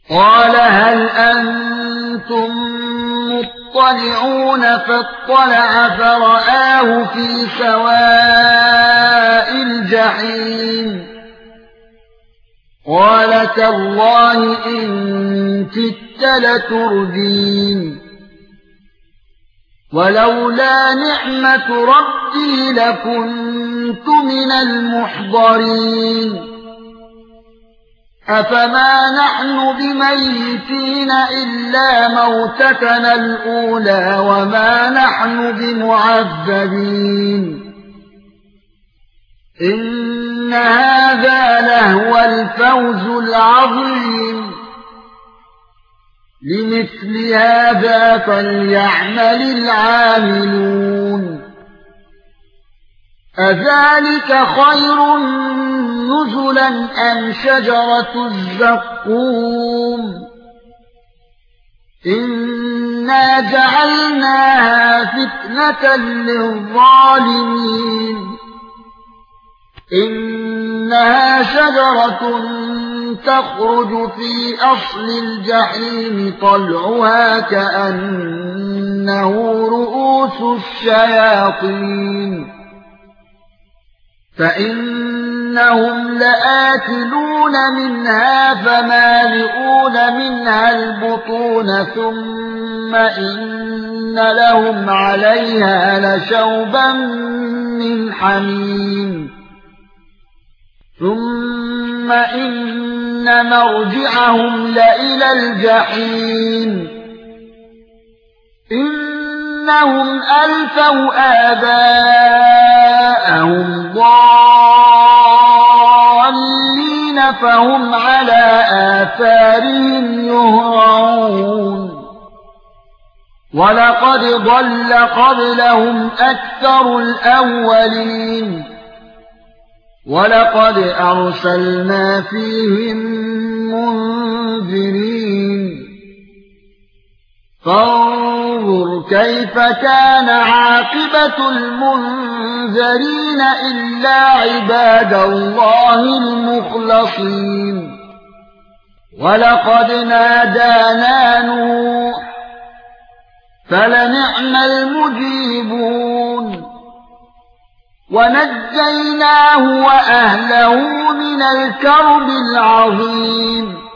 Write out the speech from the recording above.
قال هل أنتم مطلعون فاطلع فرآه في سواء الجحيم قال تالله إن كدت لتردين ولولا نعمة ربي لكنت من المحضرين أفما نحن بميتين إلا موتتنا الأولى وما نحن بمعذبين إن هذا لهو الفوز العظيم لمثل هذا فليعمل العاملون أذلك خير نزلا أم شجرة الزقوم إنا جعلناها فتنة للظالمين إنها شجرة تخرج في أصل الجحيم طلعها كأنه رؤوس الشياطين فإنهم لآكلون منها فمالئون منها البطون ثم إن لهم عليها لشوبا من حميم ثم إن مرجعهم لإلى الجحيم إنهم ألفوا آباءهم ضالين فهم على آثارهم يهرعون ولقد ضل قبلهم أكثر الأولين ولقد أرسلنا فيهم منذرين فانظر كيف كان عاقبة المنذرين إلا عباد الله المخلصين ولقد نادانا نوح فلنعم المجيبون ونجيناه وأهله من الكرب العظيم